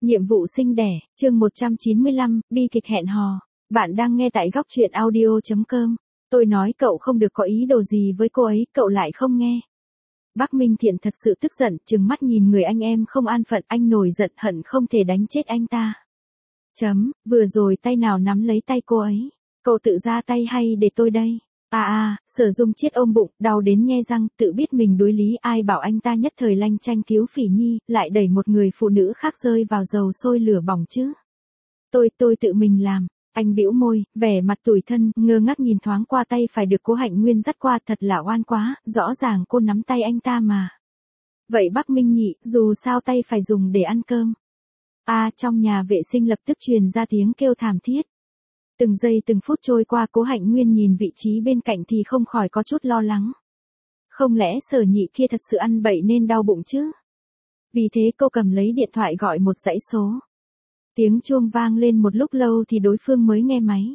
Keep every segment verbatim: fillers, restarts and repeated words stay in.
Nhiệm vụ sinh đẻ, chương một trăm chín mươi lăm, bi kịch hẹn hò. Bạn đang nghe tại góc truyện audio chấm com. Tôi nói cậu không được có ý đồ gì với cô ấy, cậu lại không nghe. Bắc Minh Thiện thật sự tức giận, trừng mắt nhìn người anh em không an phận, anh nổi giận hận không thể đánh chết anh ta. Chấm, vừa rồi tay nào nắm lấy tay cô ấy? Cậu tự ra tay hay để tôi đây? À à, Sở Dung Chiết ôm bụng, đau đến nhe răng, tự biết mình đối lý, ai bảo anh ta nhất thời lanh chanh cứu Phỉ Nhi, lại đẩy một người phụ nữ khác rơi vào dầu sôi lửa bỏng chứ. Tôi, tôi tự mình làm. Anh bĩu môi, vẻ mặt tủi thân, ngơ ngác nhìn thoáng qua tay phải được Cố Hạnh Nguyên dắt qua, thật là oan quá, rõ ràng cô nắm tay anh ta mà. Vậy Bắc Minh Nhị, dù sao tay phải dùng để ăn cơm. À, trong nhà vệ sinh lập tức truyền ra tiếng kêu thảm thiết. Từng giây từng phút trôi qua, Cố Hạnh Nguyên nhìn vị trí bên cạnh thì không khỏi có chút lo lắng. Không lẽ Sở Nhị kia thật sự ăn bậy nên đau bụng chứ? Vì thế cô cầm lấy điện thoại gọi một dãy số. Tiếng chuông vang lên một lúc lâu thì đối phương mới nghe máy.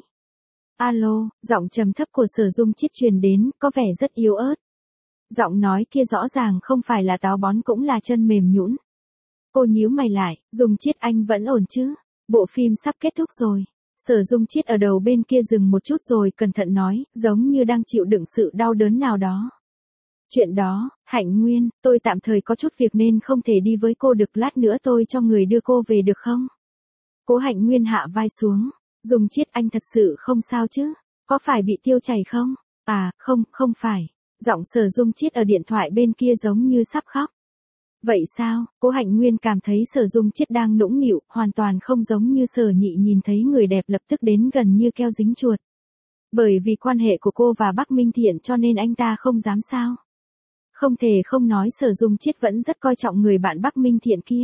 Alo, giọng trầm thấp của Sở Dung Chiết truyền đến, có vẻ rất yếu ớt. Giọng nói kia rõ ràng không phải là táo bón cũng là chân mềm nhũn. Cô nhíu mày lại, Dung Chiết anh vẫn ổn chứ? Bộ phim sắp kết thúc rồi. Sở Dung Chiết ở đầu bên kia dừng một chút rồi cẩn thận nói, giống như đang chịu đựng sự đau đớn nào đó. Chuyện đó, Hạnh Nguyên, tôi tạm thời có chút việc nên không thể đi với cô được, lát nữa tôi cho người đưa cô về được không? Cố Hạnh Nguyên hạ vai xuống, Dung Chiết anh thật sự không sao chứ? Có phải bị tiêu chảy không? À, không, không phải. Giọng Sở Dung Chiết ở điện thoại bên kia giống như sắp khóc. Vậy sao? Cố Hạnh Nguyên cảm thấy Sở Dung Chiết đang nũng nịu, hoàn toàn không giống như Sở Nhị nhìn thấy người đẹp lập tức đến gần như keo dính chuột. Bởi vì quan hệ của cô và Bắc Minh Thiện cho nên anh ta không dám sao. Không thể không nói Sở Dung Chiết vẫn rất coi trọng người bạn Bắc Minh Thiện kia.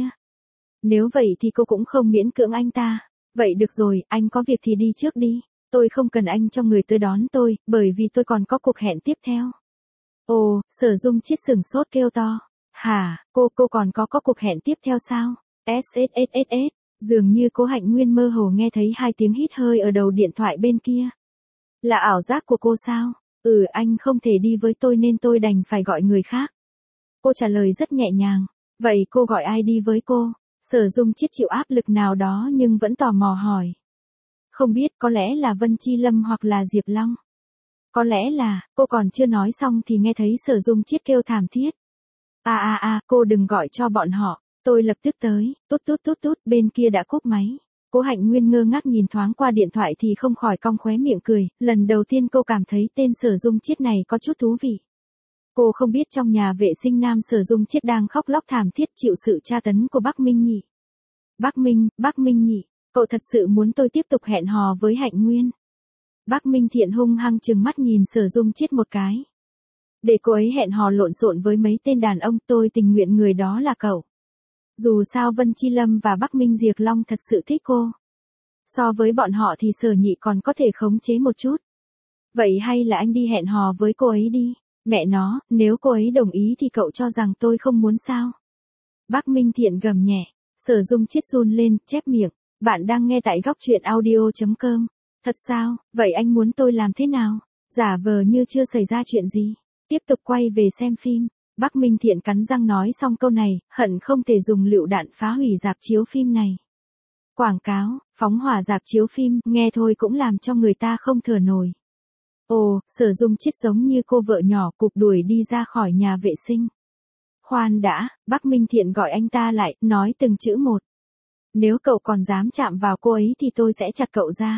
Nếu vậy thì cô cũng không miễn cưỡng anh ta. Vậy được rồi, anh có việc thì đi trước đi. Tôi không cần anh cho người tới đón tôi, bởi vì tôi còn có cuộc hẹn tiếp theo. Ồ, Sở Dung Chiết sửng sốt kêu to. Hả, cô, cô còn có có cuộc hẹn tiếp theo sao? ét ét ét ét ét, dường như Cố Hạnh Nguyên mơ hồ nghe thấy hai tiếng hít hơi ở đầu điện thoại bên kia. Là ảo giác của cô sao? Ừ, anh không thể đi với tôi nên tôi đành phải gọi người khác. Cô trả lời rất nhẹ nhàng. Vậy cô gọi ai đi với cô? Sở Dung Chiết chịu áp lực nào đó nhưng vẫn tò mò hỏi. Không biết, có lẽ là Vân Chi Lâm hoặc là Diệp Long. Có lẽ là, cô còn chưa nói xong thì nghe thấy Sở Dung Chiết kêu thảm thiết. À à à, cô đừng gọi cho bọn họ, tôi lập tức tới, tút tút tút tút, bên kia đã cúp máy. Cố Hạnh Nguyên ngơ ngác nhìn thoáng qua điện thoại thì không khỏi cong khóe miệng cười, lần đầu tiên cô cảm thấy tên Sở Dung Chiết này có chút thú vị. Cô không biết trong nhà vệ sinh nam Sở Dung Chiết đang khóc lóc thảm thiết chịu sự tra tấn của Bắc Minh Nhị. Bắc Minh, Bắc Minh Nhị, cậu thật sự muốn tôi tiếp tục hẹn hò với Hạnh Nguyên? Bắc Minh Thiện hung hăng trừng mắt nhìn Sở Dung Chiết một cái. Để cô ấy hẹn hò lộn xộn với mấy tên đàn ông, tôi tình nguyện người đó là cậu. Dù sao Vân Chi Lâm và Bắc Minh Diệp Long thật sự thích cô. So với bọn họ thì Sở Nhị còn có thể khống chế một chút. Vậy hay là anh đi hẹn hò với cô ấy đi. Mẹ nó, nếu cô ấy đồng ý thì cậu cho rằng tôi không muốn sao? Bắc Minh Thiện gầm nhẹ. Sở Dung Chiết run lên, chép miệng. Bạn đang nghe tại góc truyện audio chấm com. Thật sao, vậy anh muốn tôi làm thế nào? Giả vờ như chưa xảy ra chuyện gì. Tiếp tục quay về xem phim. Bắc Minh Thiện cắn răng nói xong câu này, hận không thể dùng lựu đạn phá hủy rạp chiếu phim này. Quảng cáo, phóng hỏa rạp chiếu phim, nghe thôi cũng làm cho người ta không thở nổi. Ồ, Sở Dung Chiết giống như cô vợ nhỏ cụp đuổi đi ra khỏi nhà vệ sinh. Khoan đã, Bắc Minh Thiện gọi anh ta lại, nói từng chữ một. Nếu cậu còn dám chạm vào cô ấy thì tôi sẽ chặt cậu ra.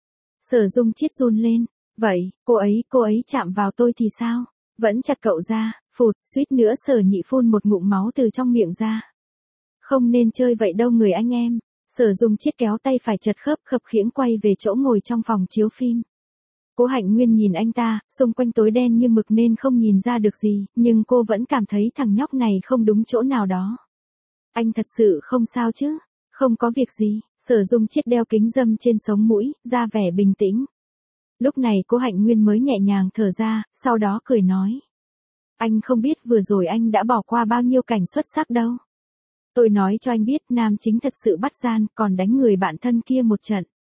Sở Dung Chiết run lên. Vậy, cô ấy, cô ấy chạm vào tôi thì sao? Vẫn chặt cậu ra, phụt, suýt nữa Sở Nhị phun một ngụm máu từ trong miệng ra. Không nên chơi vậy đâu người anh em. Sở Dung Chiết kéo tay phải chật khớp khập khiễng quay về chỗ ngồi trong phòng chiếu phim. Cố Hạnh Nguyên nhìn anh ta, xung quanh tối đen như mực nên không nhìn ra được gì, nhưng cô vẫn cảm thấy thằng nhóc này không đúng chỗ nào đó. Anh thật sự không sao chứ? Không có việc gì. Sở Dung Chiết đeo kính râm trên sống mũi, ra vẻ bình tĩnh. Lúc này Cố Hạnh Nguyên mới nhẹ nhàng thở ra, sau đó cười nói. Anh không biết vừa rồi anh đã bỏ qua bao nhiêu cảnh xuất sắc đâu. Tôi nói cho anh biết nam chính thật sự bắt gian, còn đánh người bạn thân kia một trận.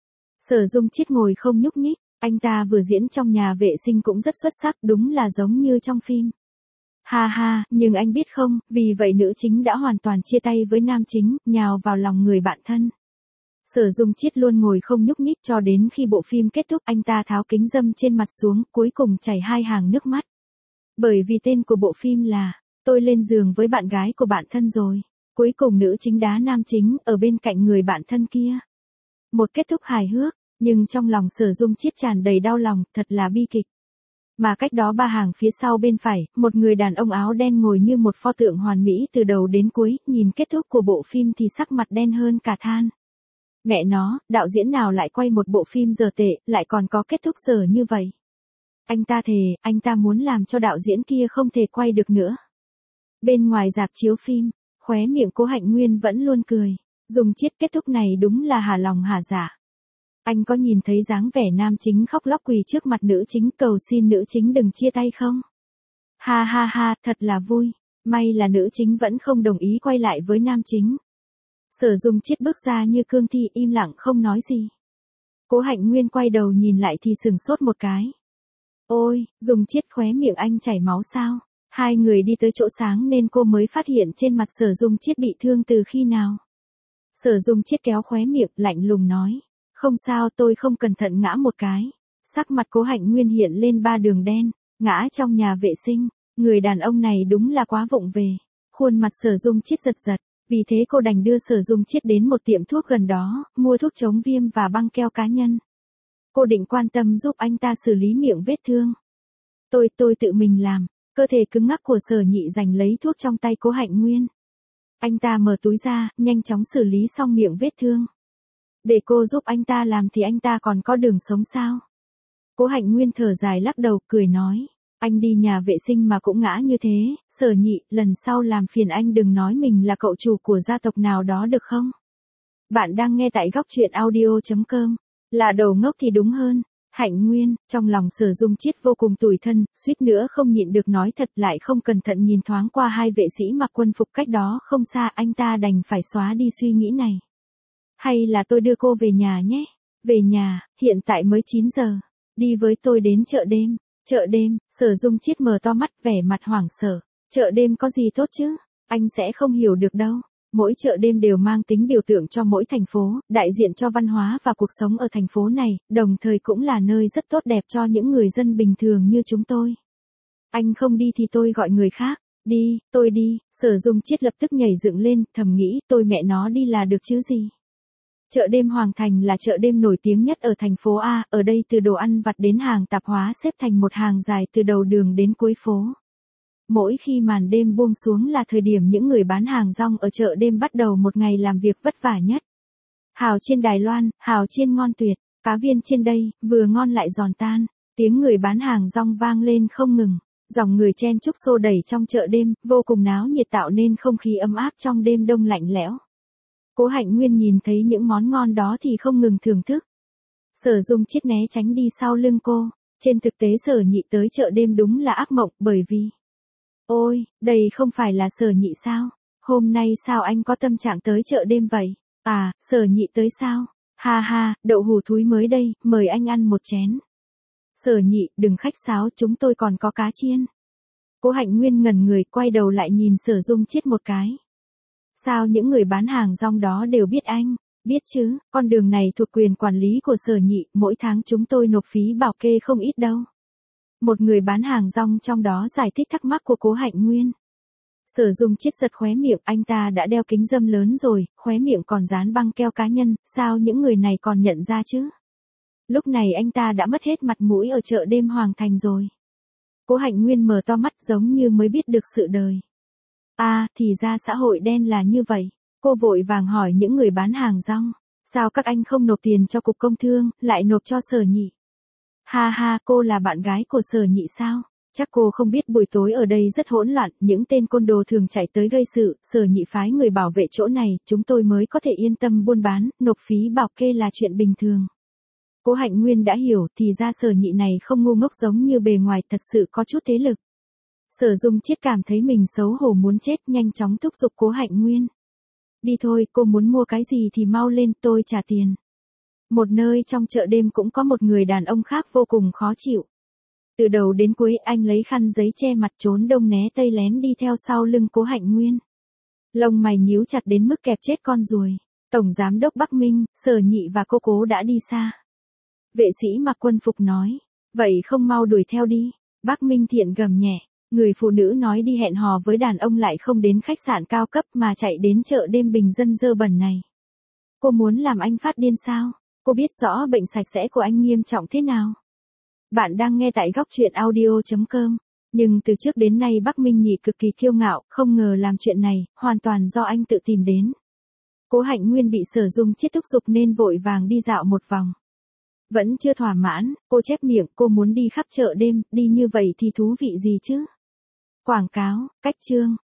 Sở Dung Chiết ngồi không nhúc nhích, anh ta vừa diễn trong nhà vệ sinh cũng rất xuất sắc, đúng là giống như trong phim. Ha ha, nhưng anh biết không, vì vậy nữ chính đã hoàn toàn chia tay với nam chính, nhào vào lòng người bạn thân. Sở Dung Chiết luôn ngồi không nhúc nhích cho đến khi bộ phim kết thúc, anh ta tháo kính râm trên mặt xuống, cuối cùng chảy hai hàng nước mắt. Bởi vì tên của bộ phim là Tôi lên giường với bạn gái của bạn thân rồi. Cuối cùng nữ chính đá nam chính ở bên cạnh người bạn thân kia. Một kết thúc hài hước, nhưng trong lòng Sở Dung Chiết tràn đầy đau lòng, thật là bi kịch. Mà cách đó ba hàng phía sau bên phải, một người đàn ông áo đen ngồi như một pho tượng hoàn mỹ từ đầu đến cuối, nhìn kết thúc của bộ phim thì sắc mặt đen hơn cả than. Mẹ nó, đạo diễn nào lại quay một bộ phim dở tệ, lại còn có kết thúc dở như vậy. Anh ta thề, anh ta muốn làm cho đạo diễn kia không thể quay được nữa. Bên ngoài rạp chiếu phim, khóe miệng Cố Hạnh Nguyên vẫn luôn cười. Dung Chiết kết thúc này đúng là hả lòng hả dạ. Anh có nhìn thấy dáng vẻ nam chính khóc lóc quỳ trước mặt nữ chính cầu xin nữ chính đừng chia tay không? Ha ha ha, thật là vui. May là nữ chính vẫn không đồng ý quay lại với nam chính. Sở Dung Chiết bước ra như cương thi im lặng không nói gì. Cố Hạnh Nguyên quay đầu nhìn lại thì sừng sốt một cái. Ôi, Dung Chiết khóe miệng anh chảy máu sao? Hai người đi tới chỗ sáng nên cô mới phát hiện trên mặt Sở Dung Chiết bị thương từ khi nào. Sở Dung Chiết kéo khóe miệng lạnh lùng nói. Không sao, tôi không cẩn thận ngã một cái. Sắc mặt Cố Hạnh Nguyên hiện lên ba đường đen, ngã trong nhà vệ sinh. Người đàn ông này đúng là quá vụng về. Khuôn mặt Sở Dung Chiết giật giật. Vì thế cô đành đưa Sở Dung Chiết đến một tiệm thuốc gần đó, mua thuốc chống viêm và băng keo cá nhân. Cô định quan tâm giúp anh ta xử lý miệng vết thương. Tôi, tôi tự mình làm. Cơ thể cứng ngắc của Sở Nhị giành lấy thuốc trong tay Cố Hạnh Nguyên. Anh ta mở túi ra, nhanh chóng xử lý xong miệng vết thương. Để cô giúp anh ta làm thì anh ta còn có đường sống sao? Cố Hạnh Nguyên thở dài lắc đầu, cười nói. Anh đi nhà vệ sinh mà cũng ngã như thế, Sở Nhị, lần sau làm phiền anh đừng nói mình là cậu chủ của gia tộc nào đó được không? Bạn đang nghe tại góc truyện audio chấm com. Là đầu ngốc thì đúng hơn. Hạnh Nguyên, trong lòng Sở Dung Chiết vô cùng tủi thân, suýt nữa không nhịn được nói thật, lại không cẩn thận nhìn thoáng qua hai vệ sĩ mặc quân phục cách đó không xa, anh ta đành phải xóa đi suy nghĩ này. Hay là tôi đưa cô về nhà nhé? Về nhà, hiện tại mới chín giờ. Đi với tôi đến chợ đêm. Chợ đêm, Sở Dung Chiết mở to mắt vẻ mặt hoảng sợ. Chợ đêm có gì tốt chứ? Anh sẽ không hiểu được đâu. Mỗi chợ đêm đều mang tính biểu tượng cho mỗi thành phố, đại diện cho văn hóa và cuộc sống ở thành phố này, đồng thời cũng là nơi rất tốt đẹp cho những người dân bình thường như chúng tôi. Anh không đi thì tôi gọi người khác. Đi, tôi đi. Sở Dung Chiết lập tức nhảy dựng lên, thầm nghĩ tôi mẹ nó đi là được chứ gì. Chợ đêm Hoàng Thành là chợ đêm nổi tiếng nhất ở thành phố A, ở đây từ đồ ăn vặt đến hàng tạp hóa xếp thành một hàng dài từ đầu đường đến cuối phố. Mỗi khi màn đêm buông xuống là thời điểm những người bán hàng rong ở chợ đêm bắt đầu một ngày làm việc vất vả nhất. Hào chiên Đài Loan, hào chiên ngon tuyệt, cá viên chiên đây, vừa ngon lại giòn tan, tiếng người bán hàng rong vang lên không ngừng, dòng người chen chúc xô đẩy trong chợ đêm, vô cùng náo nhiệt tạo nên không khí ấm áp trong đêm đông lạnh lẽo. Cố Hạnh Nguyên nhìn thấy những món ngon đó thì không ngừng thưởng thức. Sở Dung Chiết né tránh đi sau lưng cô, trên thực tế Sở Nhị tới chợ đêm đúng là ác mộng bởi vì... Ôi, đây không phải là Sở Nhị sao? Hôm nay sao anh có tâm trạng tới chợ đêm vậy? À, Sở Nhị tới sao? Ha ha, đậu hủ thúi mới đây, mời anh ăn một chén. Sở Nhị, đừng khách sáo, chúng tôi còn có cá chiên. Cố Hạnh Nguyên ngẩn người quay đầu lại nhìn Sở Dung Chiết một cái. Sao những người bán hàng rong đó đều biết anh? Biết chứ, con đường này thuộc quyền quản lý của Sở Nhị, mỗi tháng chúng tôi nộp phí bảo kê không ít đâu. Một người bán hàng rong trong đó giải thích thắc mắc của Cố Hạnh Nguyên. Sở Dung Chiết giật khóe miệng, anh ta đã đeo kính râm lớn rồi, khóe miệng còn dán băng keo cá nhân, sao những người này còn nhận ra chứ? Lúc này anh ta đã mất hết mặt mũi ở chợ đêm Hoàng Thành rồi. Cố Hạnh Nguyên mở to mắt giống như mới biết được sự đời. À, thì ra xã hội đen là như vậy. Cô vội vàng hỏi những người bán hàng rong. Sao các anh không nộp tiền cho Cục Công Thương, lại nộp cho Sở Nhị? Ha ha, cô là bạn gái của Sở Nhị sao? Chắc cô không biết buổi tối ở đây rất hỗn loạn, những tên côn đồ thường chạy tới gây sự, Sở Nhị phái người bảo vệ chỗ này, chúng tôi mới có thể yên tâm buôn bán, nộp phí bảo kê là chuyện bình thường. Cố Hạnh Nguyên đã hiểu, thì ra Sở Nhị này không ngu ngốc giống như bề ngoài, thật sự có chút thế lực. Sở Dung Chiết cảm thấy mình xấu hổ muốn chết, nhanh chóng thúc giục Cố Hạnh Nguyên. Đi thôi, cô muốn mua cái gì thì mau lên, tôi trả tiền. Một nơi trong chợ đêm cũng có một người đàn ông khác vô cùng khó chịu. Từ đầu đến cuối anh lấy khăn giấy che mặt trốn đông né tây lén đi theo sau lưng Cố Hạnh Nguyên. Lông mày nhíu chặt đến mức kẹp chết con ruồi. Tổng giám đốc Bắc Minh, Sở Nhị và cô Cố đã đi xa. Vệ sĩ mặc quân phục nói. Vậy không mau đuổi theo đi. Bắc Minh Thiện gầm nhẹ. Người phụ nữ nói đi hẹn hò với đàn ông lại không đến khách sạn cao cấp mà chạy đến chợ đêm bình dân dơ bẩn này. Cô muốn làm anh phát điên sao? Cô biết rõ bệnh sạch sẽ của anh nghiêm trọng thế nào. Bạn đang nghe tại góc truyện audio chấm com. Nhưng từ trước đến nay Bắc Minh Nhị cực kỳ kiêu ngạo, không ngờ làm chuyện này, hoàn toàn do anh tự tìm đến. Cố Hạnh Nguyên bị Sở Dung Chiết thúc giục nên vội vàng đi dạo một vòng. Vẫn chưa thỏa mãn, cô chép miệng, cô muốn đi khắp chợ đêm, đi như vậy thì thú vị gì chứ? Quảng cáo, cách chương.